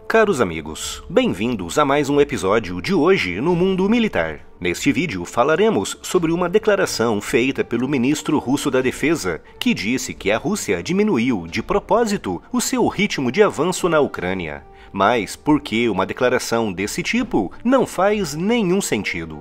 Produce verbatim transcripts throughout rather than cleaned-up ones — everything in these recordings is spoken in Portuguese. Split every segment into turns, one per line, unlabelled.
Caros amigos, bem-vindos a mais um episódio de Hoje no Mundo Militar. Neste vídeo falaremos sobre uma declaração feita pelo ministro russo da Defesa, que disse que a Rússia diminuiu, de propósito, o seu ritmo de avanço na Ucrânia. Mas por que uma declaração desse tipo não faz nenhum sentido?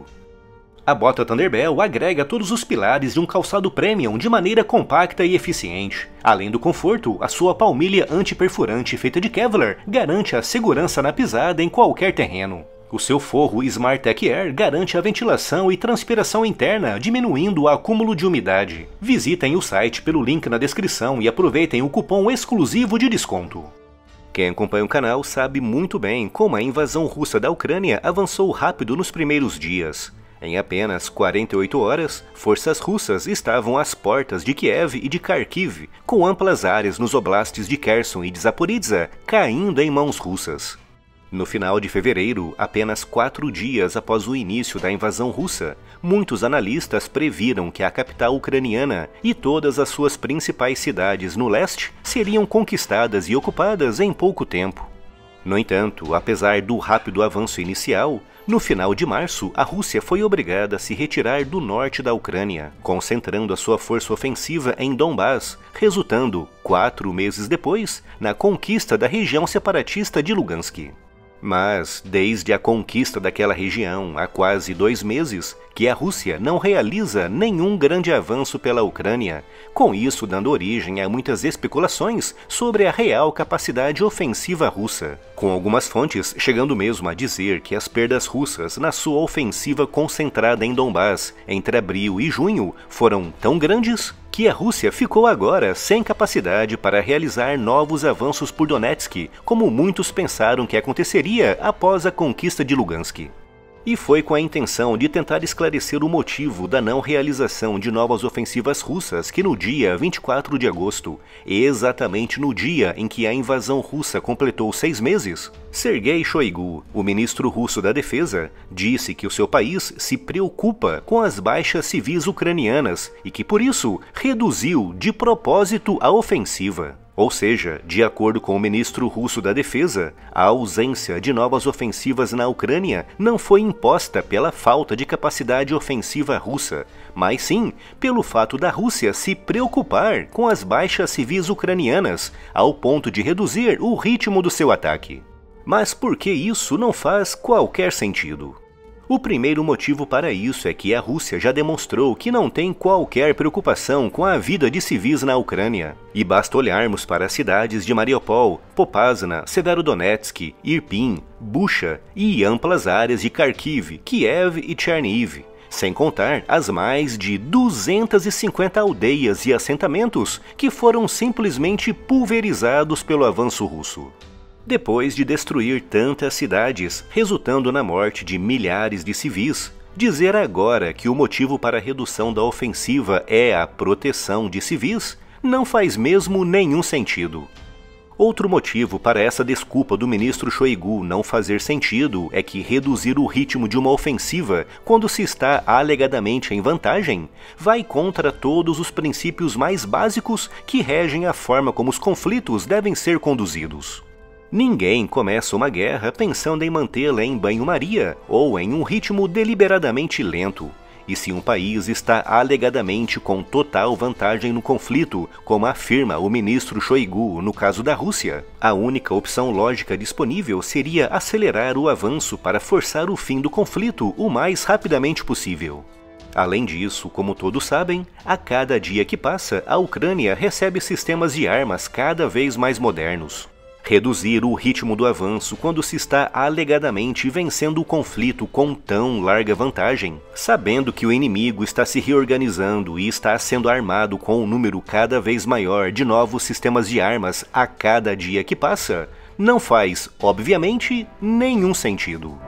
A bota Thunderbell agrega todos os pilares de um calçado premium de maneira compacta e eficiente. Além do conforto, a sua palmilha antiperfurante feita de Kevlar garante a segurança na pisada em qualquer terreno. O seu forro Smart Tech Air garante a ventilação e transpiração interna, diminuindo o acúmulo de umidade. Visitem o site pelo link na descrição e aproveitem o cupom exclusivo de desconto. Quem acompanha o canal sabe muito bem como a invasão russa da Ucrânia avançou rápido nos primeiros dias. Em apenas quarenta e oito horas, forças russas estavam às portas de Kiev e de Kharkiv, com amplas áreas nos oblastes de Kherson e de Zaporizhzhia caindo em mãos russas. No final de fevereiro, apenas quatro dias após o início da invasão russa, muitos analistas previram que a capital ucraniana e todas as suas principais cidades no leste seriam conquistadas e ocupadas em pouco tempo. No entanto, apesar do rápido avanço inicial, no final de março, a Rússia foi obrigada a se retirar do norte da Ucrânia, concentrando a sua força ofensiva em Donbás, resultando, quatro meses depois, na conquista da região separatista de Lugansk. Mas, desde a conquista daquela região há quase dois meses, que a Rússia não realiza nenhum grande avanço pela Ucrânia, com isso dando origem a muitas especulações sobre a real capacidade ofensiva russa, com algumas fontes chegando mesmo a dizer que as perdas russas na sua ofensiva concentrada em Donbás entre abril e junho foram tão grandes que a Rússia ficou agora sem capacidade para realizar novos avanços por Donetsk, como muitos pensaram que aconteceria após a conquista de Lugansk. E foi com a intenção de tentar esclarecer o motivo da não realização de novas ofensivas russas que no dia vinte e quatro de agosto, exatamente no dia em que a invasão russa completou seis meses, Sergei Shoigu, o ministro russo da Defesa, disse que o seu país se preocupa com as baixas civis ucranianas e que por isso reduziu de propósito a ofensiva. Ou seja, de acordo com o ministro russo da Defesa, a ausência de novas ofensivas na Ucrânia não foi imposta pela falta de capacidade ofensiva russa, mas sim pelo fato da Rússia se preocupar com as baixas civis ucranianas, ao ponto de reduzir o ritmo do seu ataque. Mas por que isso não faz qualquer sentido? O primeiro motivo para isso é que a Rússia já demonstrou que não tem qualquer preocupação com a vida de civis na Ucrânia. E basta olharmos para as cidades de Mariupol, Popasna, Severodonetsk, Irpin, Bucha e amplas áreas de Kharkiv, Kiev e Chernihiv, sem contar as mais de duzentas e cinquenta aldeias e assentamentos que foram simplesmente pulverizados pelo avanço russo. Depois de destruir tantas cidades, resultando na morte de milhares de civis, dizer agora que o motivo para a redução da ofensiva é a proteção de civis não faz mesmo nenhum sentido. Outro motivo para essa desculpa do ministro Shoigu não fazer sentido é que reduzir o ritmo de uma ofensiva quando se está alegadamente em vantagem vai contra todos os princípios mais básicos que regem a forma como os conflitos devem ser conduzidos. Ninguém começa uma guerra pensando em mantê-la em banho-maria ou em um ritmo deliberadamente lento. E se um país está alegadamente com total vantagem no conflito, como afirma o ministro Shoigu no caso da Rússia, a única opção lógica disponível seria acelerar o avanço para forçar o fim do conflito o mais rapidamente possível. Além disso, como todos sabem, a cada dia que passa, a Ucrânia recebe sistemas de armas cada vez mais modernos. Reduzir o ritmo do avanço quando se está alegadamente vencendo o conflito com tão larga vantagem, sabendo que o inimigo está se reorganizando e está sendo armado com um número cada vez maior de novos sistemas de armas a cada dia que passa, não faz, obviamente, nenhum sentido.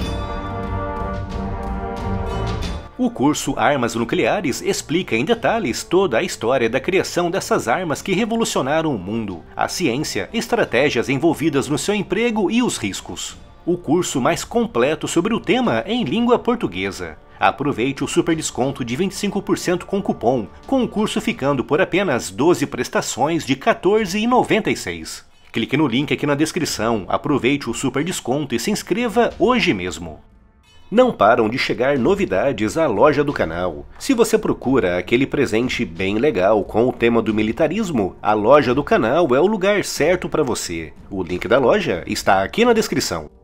O curso Armas Nucleares explica em detalhes toda a história da criação dessas armas que revolucionaram o mundo, a ciência, estratégias envolvidas no seu emprego e os riscos. O curso mais completo sobre o tema em língua portuguesa. Aproveite o super desconto de vinte e cinco por cento com cupom, com o curso ficando por apenas doze prestações de quatorze reais e noventa e seis centavos. Clique no link aqui na descrição, aproveite o super desconto e se inscreva hoje mesmo. Não param de chegar novidades à loja do canal. Se você procura aquele presente bem legal com o tema do militarismo, a loja do canal é o lugar certo para você. O link da loja está aqui na descrição.